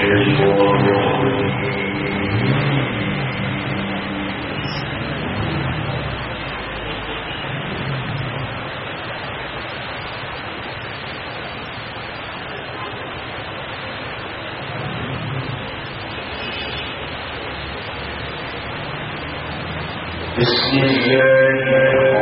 بسم الله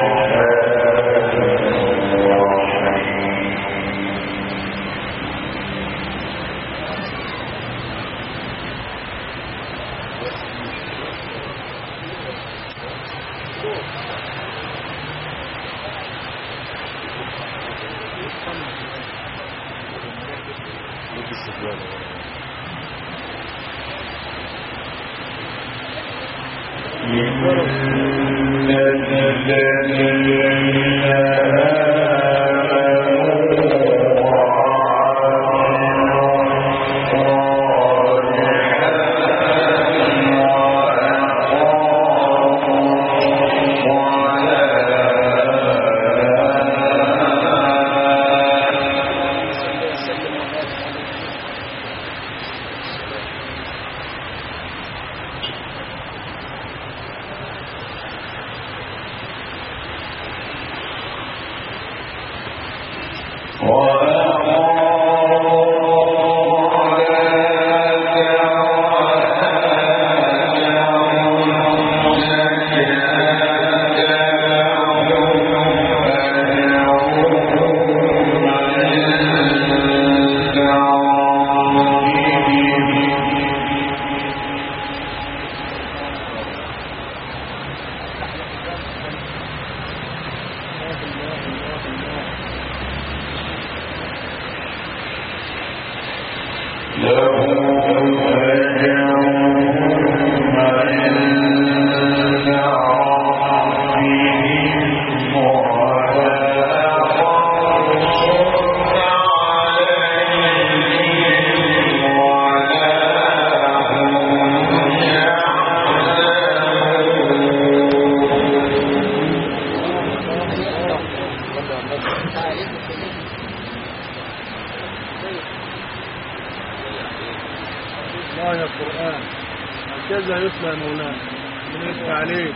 يا القرآن هكذا يتلى مولانا من التعليم.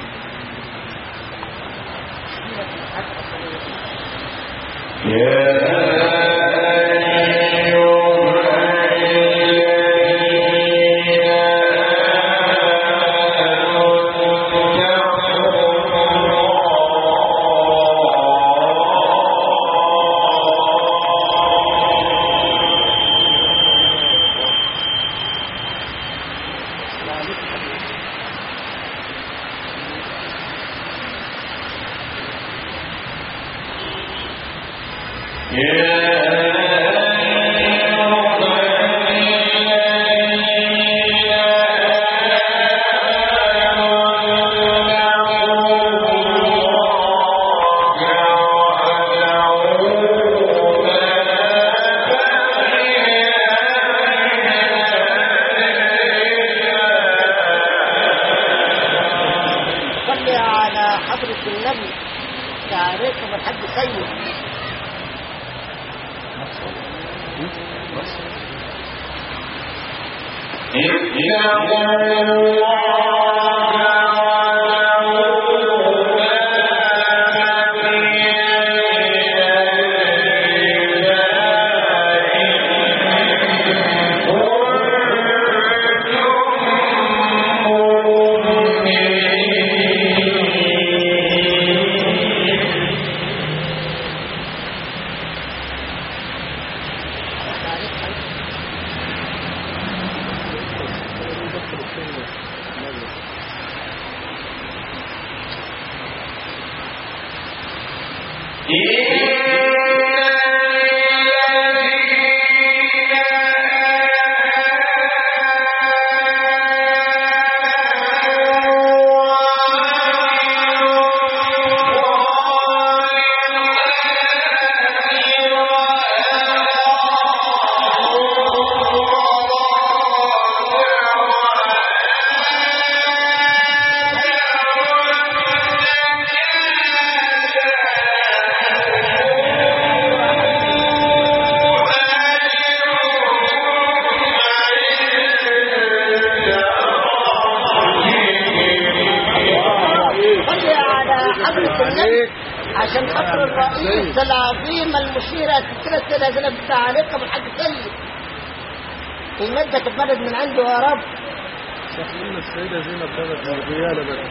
القصة العظيمة المشيرة تترسل هذا بالتعليق بالحق سيد يمدك بمدد من عنده يا رب. تحليل السيدة زينب بدت الرجالة بقى.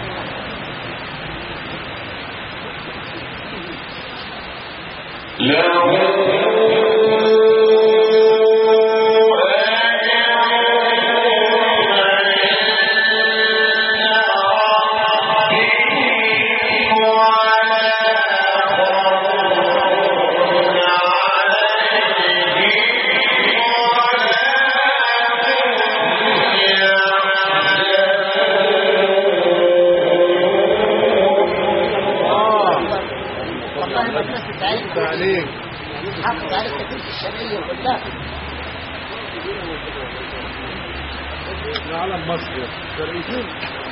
حافظ على التكليف الشرعية كلها. على مصر شرعيين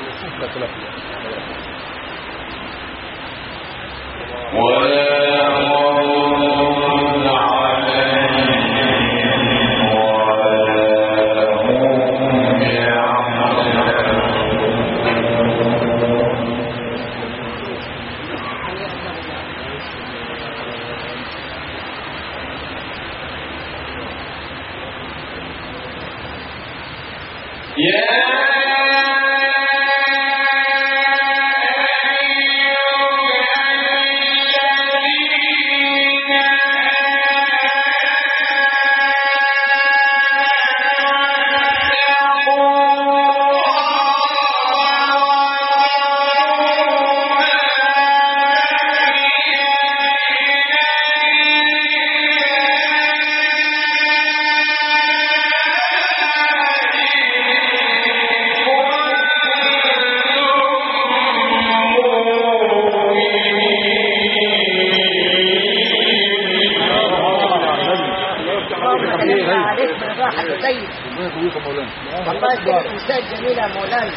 والله كده الإنسان جميل يا مولانا.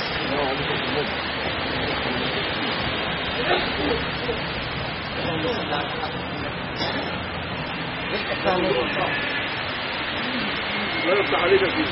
لا يفتح عليك فيه.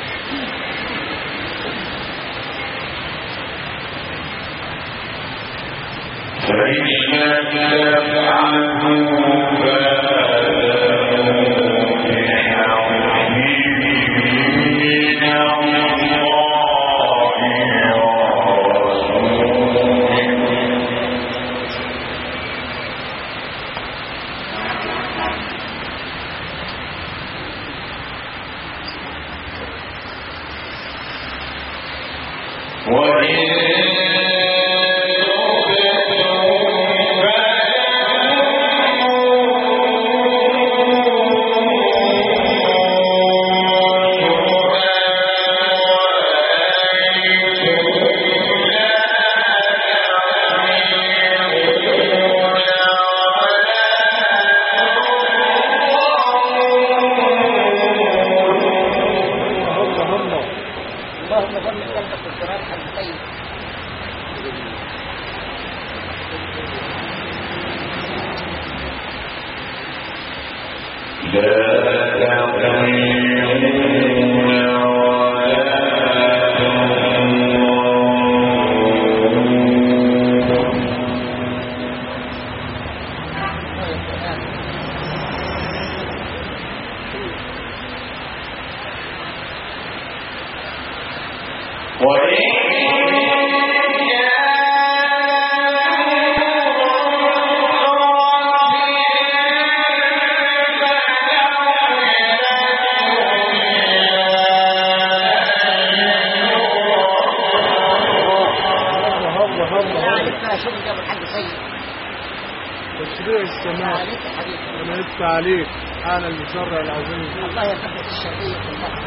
عليك أنا المسرع العظيم. الله يقدس الشرعية كلها.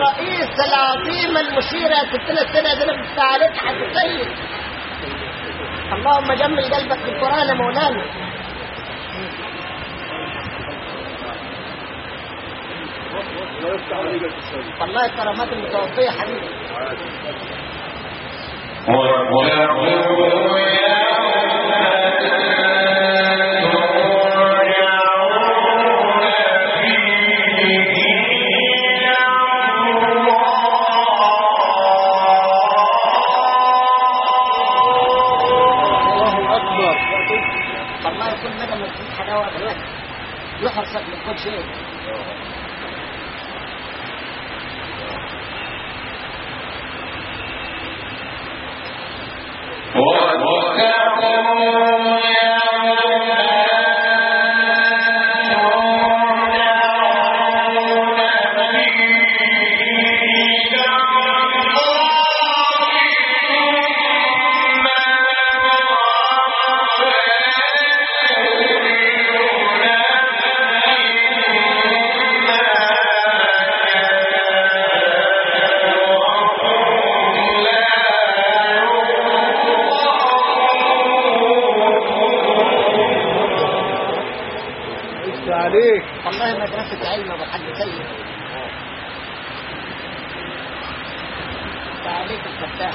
الرئيس العظيم المشير يا ستنا السيدة زينب بنت عليك حاج سيد. اللهم جمل قلبك بالقرآن يا مولانا. والله كرامات المتوفية حبيبي. والله كل مدى ما تجيب حلاوة بالك يحرصك من كل شيء. والله مدرسة علم ابو حاج سيد. تعليق الفتاح.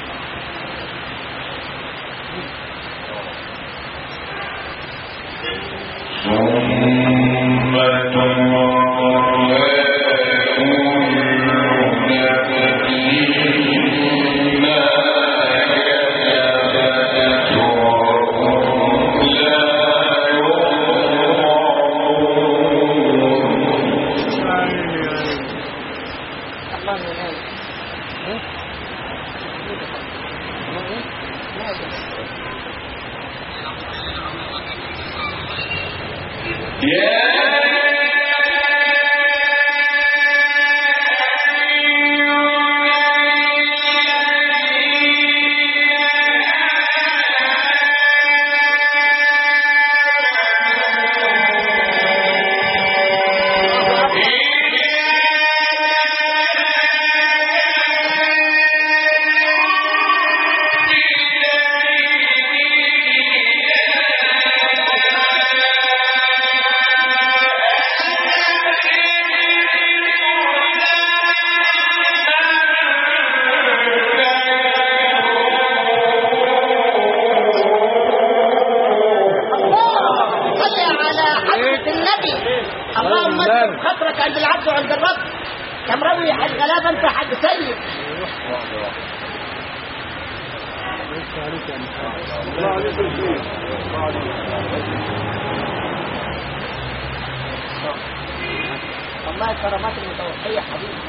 اللهم اجعل خطرك عند العبد وعند الرب. كم روي الغلابه انت حاج سيد. والله كرامات المتوفيه حبيبي.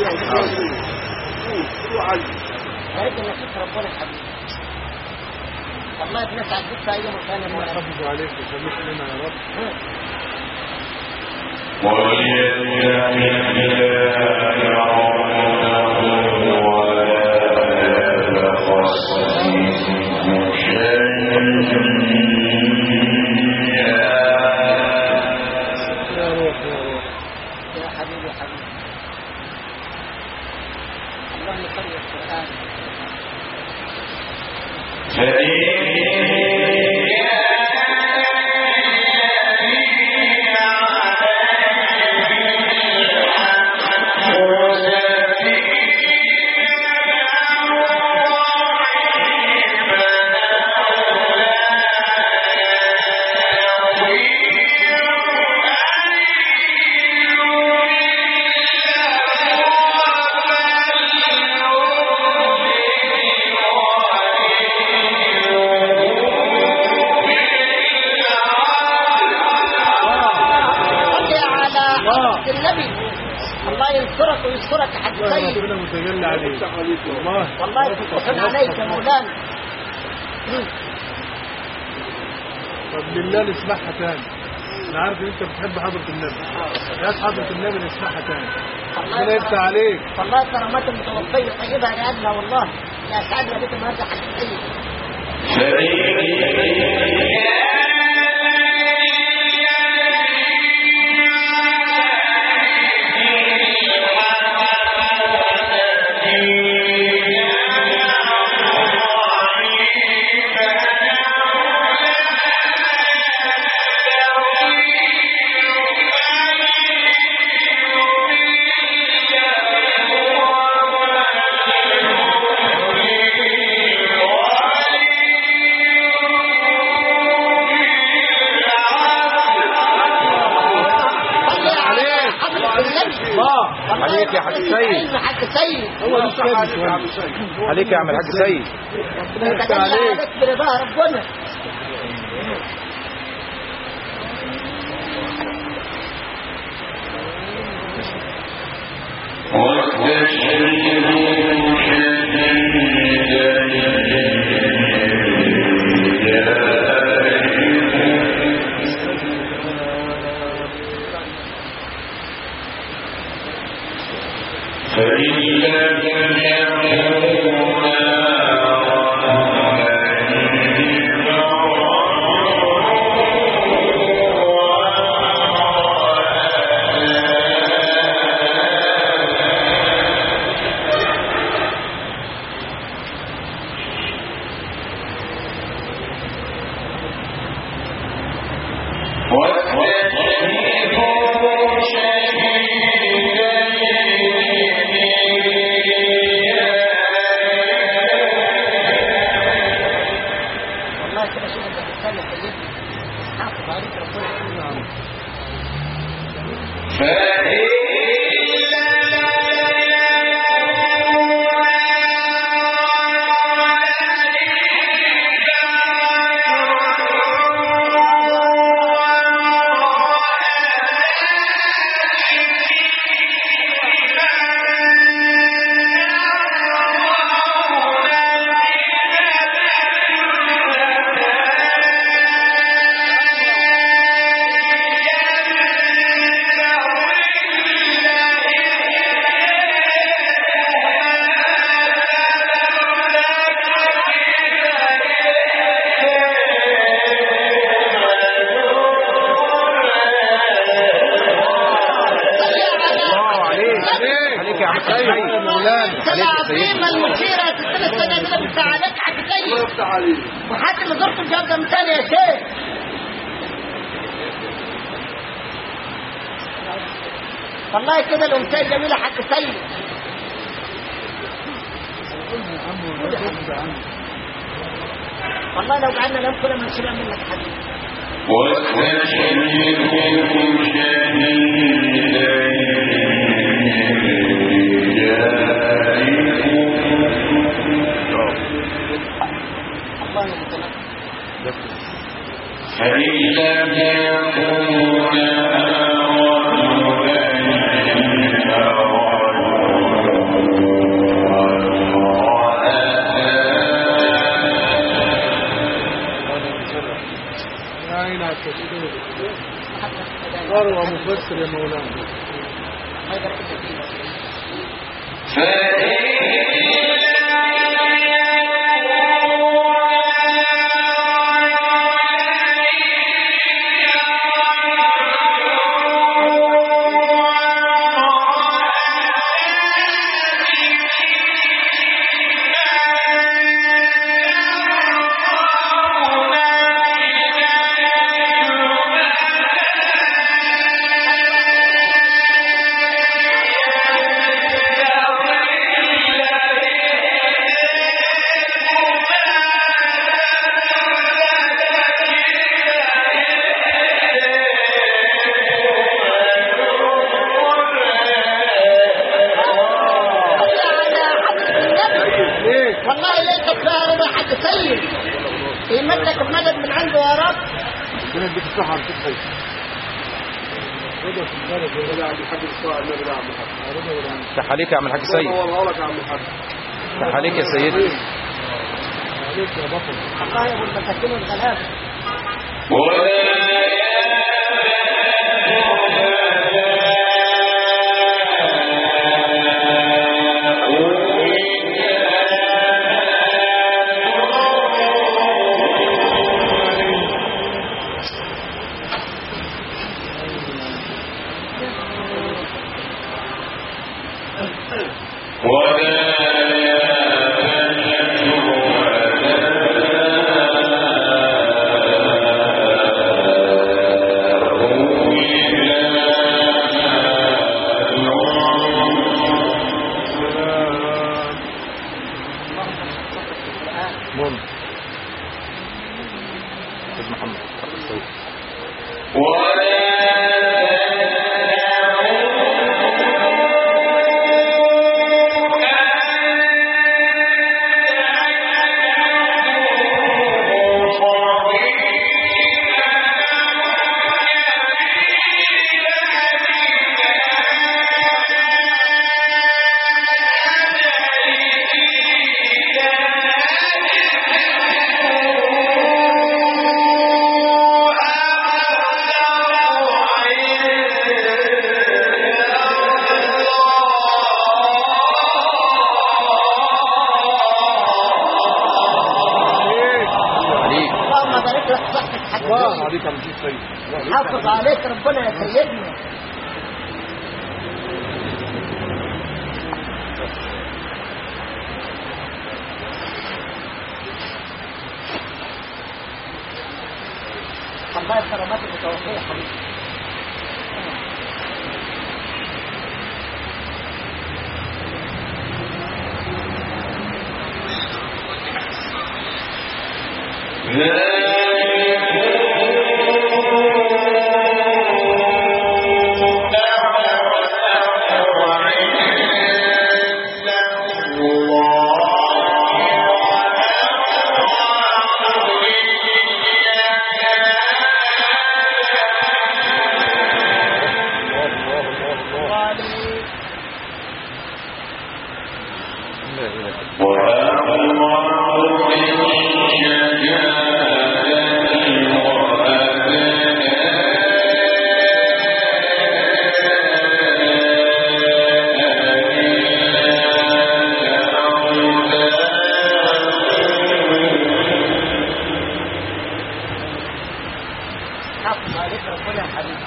يا ريت انك تربنا حبيبي. والله بنسعد بك في اي مكان من الله يحفظ عليك ويخليك لنا يا رب. يا حبيبي حبيبي اللهم صل على القرآن. النبي الله ينصرك وينصرك يا حاج سيد. ربنا متجلى عليك والله يفتحون عليك يا مولانا. طب لله نسمعها تاني. انا عارف ان انت بتحب حضرة النبي. يا حضرة النبي نسمعها تاني. ربنا يفتح عليك. والله كرامات المتوفية طيبها لأجلها والله لا سعدنا بك النهارده حاج سيد. عليك يا حاج سيد. حاج سيد عليك يا عم الحاج سيد. ربنا عليك برضا ربنا. وحتى ما زرت الجبل مثال يا شيخ. والله كده الأمثال جميلة حق سيد. والله لو قعدنا نوم كل ما نشبع منك حبيبي. الله يتنفس. فإن لم يكن أروع مفسر يا مولانا. الله يبارك فيك. والله ليس فيها رضا حق سيد يمدك بمدد من عنده يا رب. ربنا يديك الصحة على الصحة. رضا في البلد رضا عبد الحاج الصاع النبي عبد الحاج. رضا ولا عم. صح عليك يا عم الحاج سيد. والله لك يا عم الحاج. صح عليك يا سيدي. عليك يا بطل. الله يا ابو المساكين والغلابه. عليك عم الحاج سيد. حافظ عليك ربنا يا سيدنا. الله الكرامات المتوفية حبيبي. حافظ عليك ربنا يا حبيبي.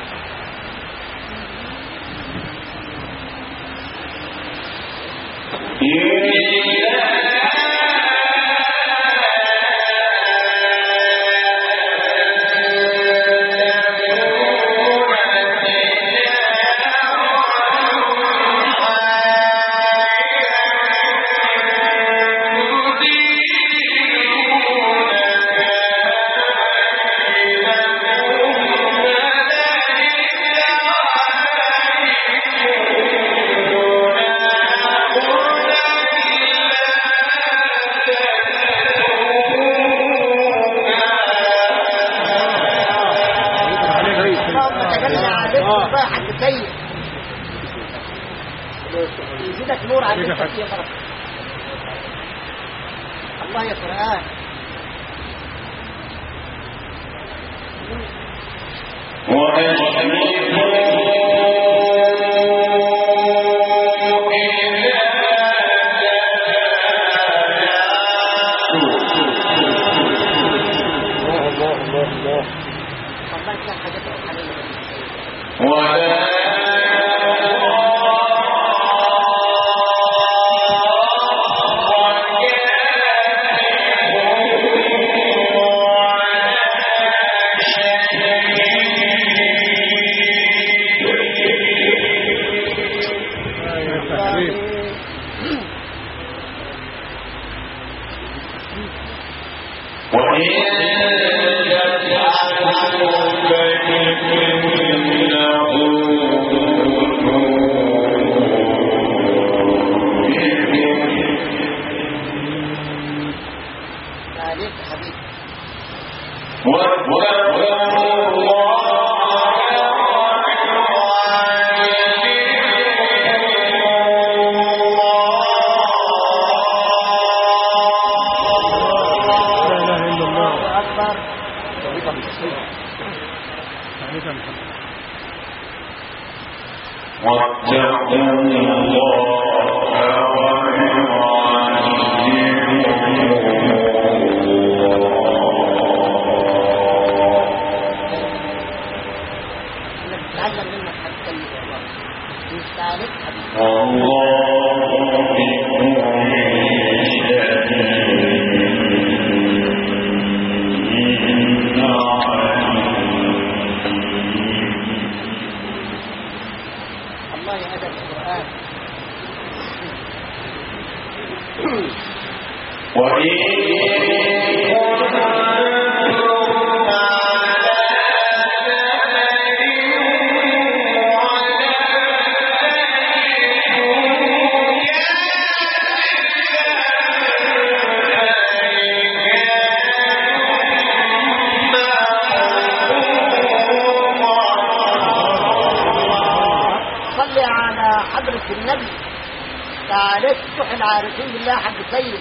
يزيدك نور عليك يا رب. الله يا قرآن. العارفين بالله حق سيد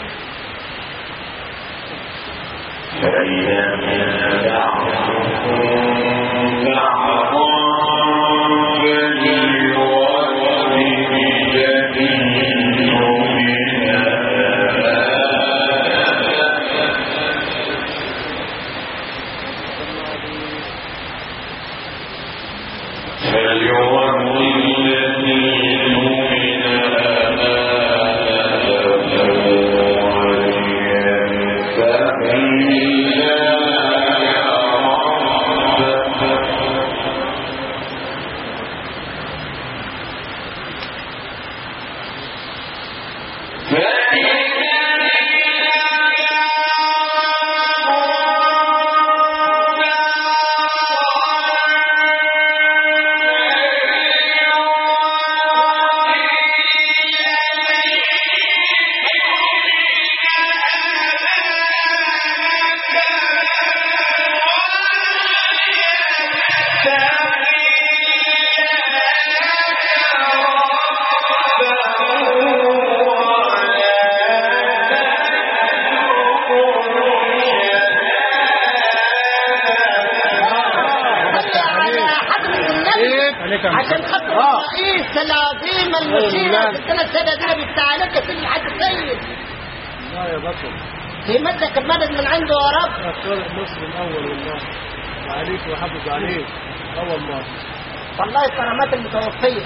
عشان خاطر رئيس العظيم المشير الثلاث سنة دي بالتعليق في الحاج سيد. لا يا بطل في مدك المدد من عنده يا رب. أسرار مصر الأول والله عليك وحافظ عليك أول مرة والله الكرامات المتوفية.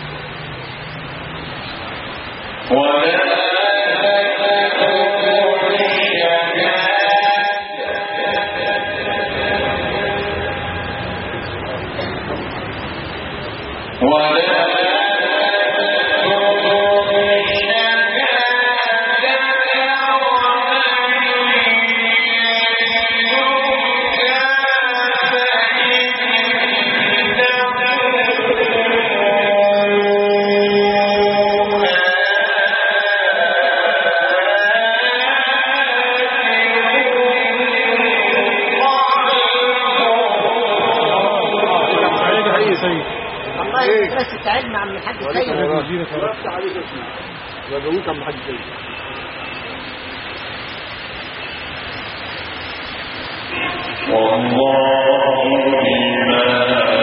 مدرسة علم عم الحاج سيد. فرقت عليك يا سيدي وجويك عم الحاج سيد. والله بما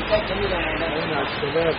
حكاية جميلة يا مولانا. مع الشباب.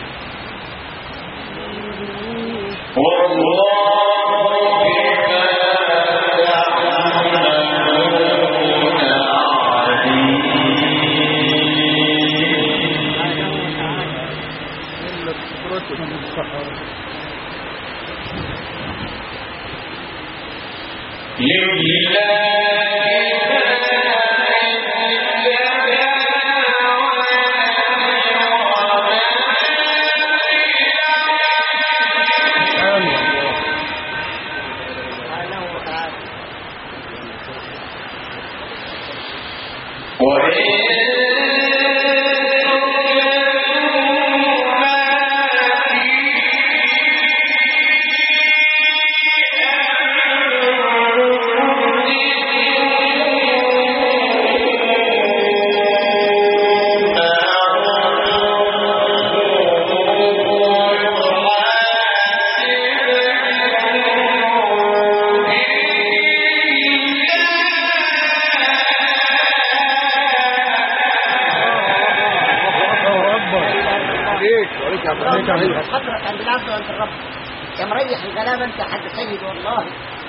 حضرتك عند العبد وعند الرب يا مريح الغلابة انت حد سيد والله.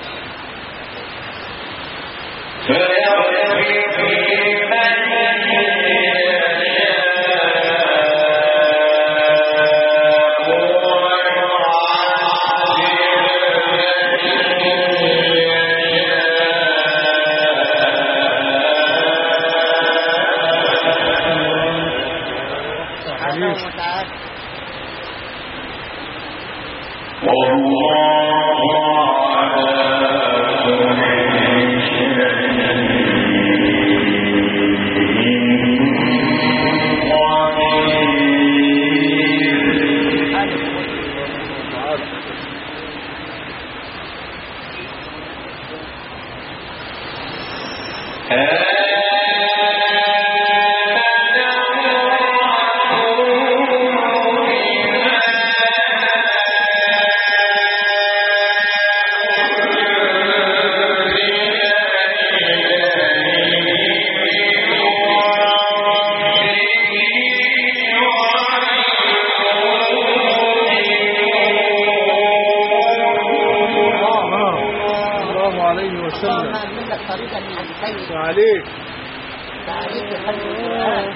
عليك عليك يا حبيبي القرآن.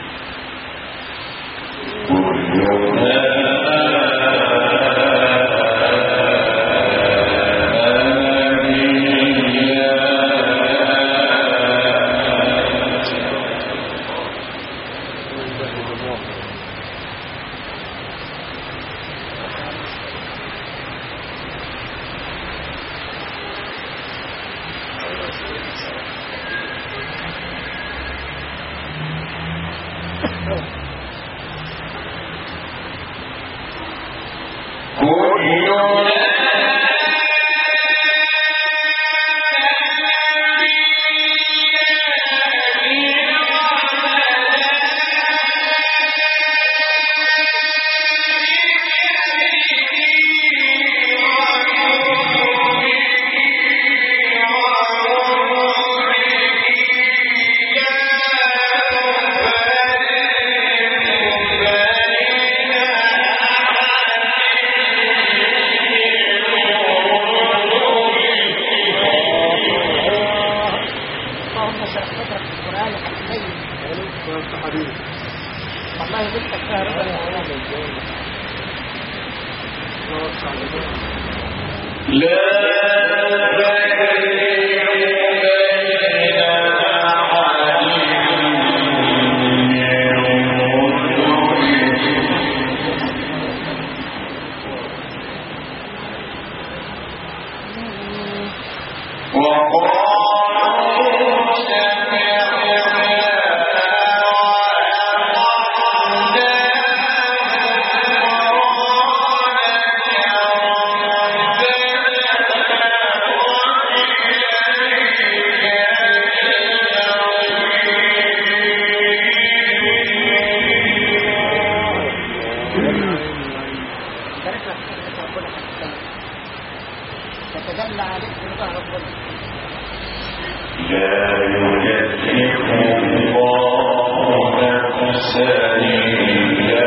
لا يكلف الله نفسا إلا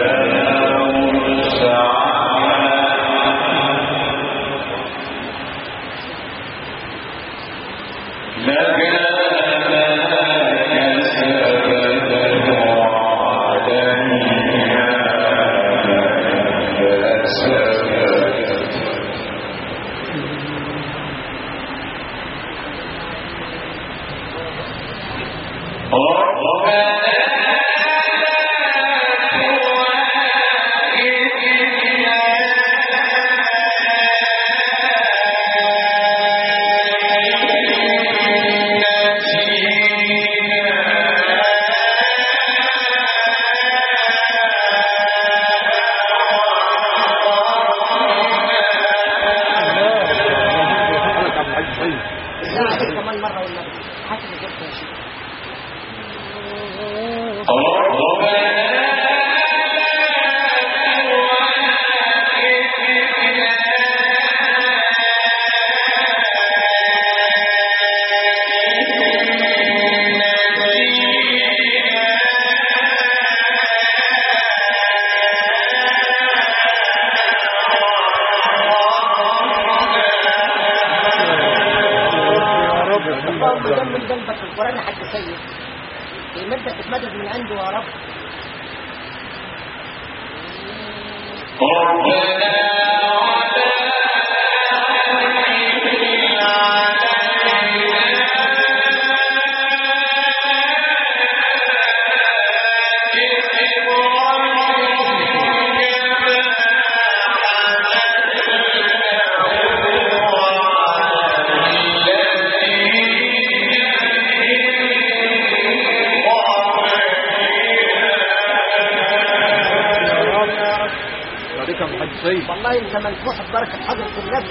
والله انت منفوح ببركه حضره النبي.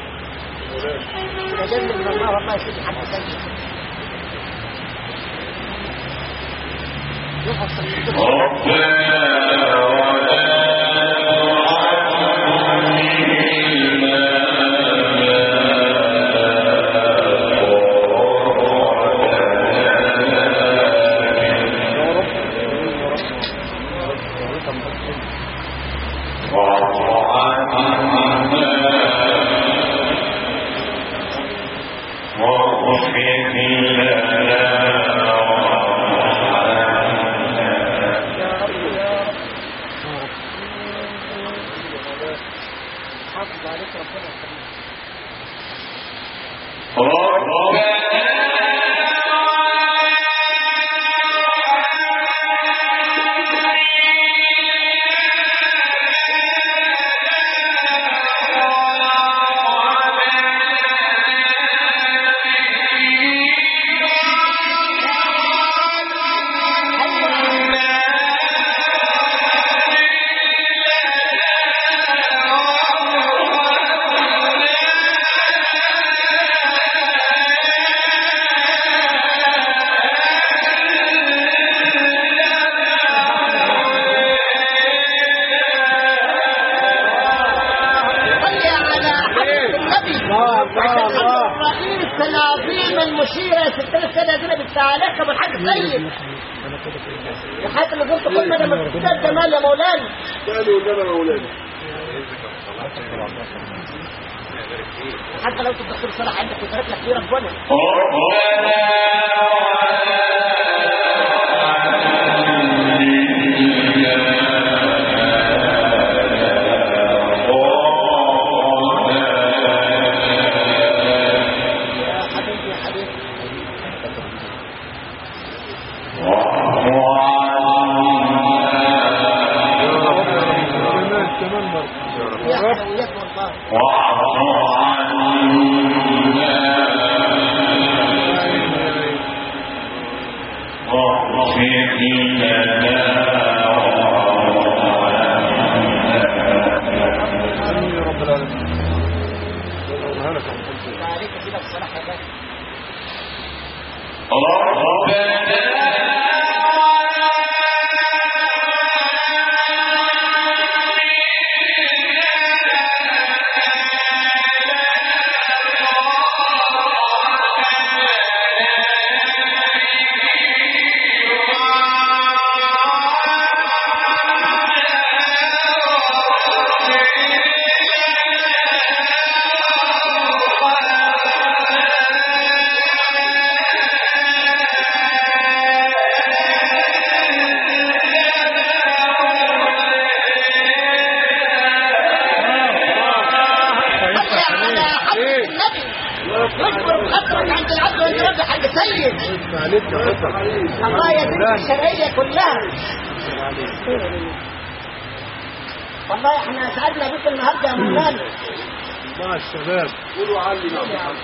تجلى من الله والله يسيب حد سيد. المشيرة ستنا السادة دينا بالتعليق ابو الحاج سيد وحتى اللي قلت كل مدى ما تستاذ جمال يا مولانا قالوا قدام يا مولانا حتى لو تدخل صلاح عندك وترك لك فيه ربنا يجبر بخاطرك عند العبد وانت رب حق سيد. عليك يا عطر. الله يديك الشرعية كلها. والله احنا سعدنا بك النهارده يا مولانا. الله الشباب قولوا علي نعم.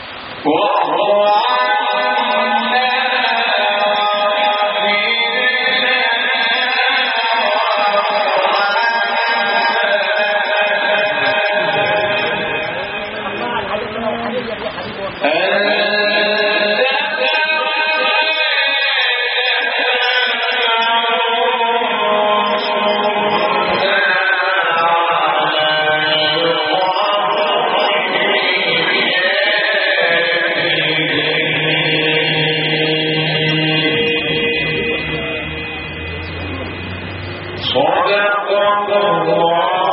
صدق الله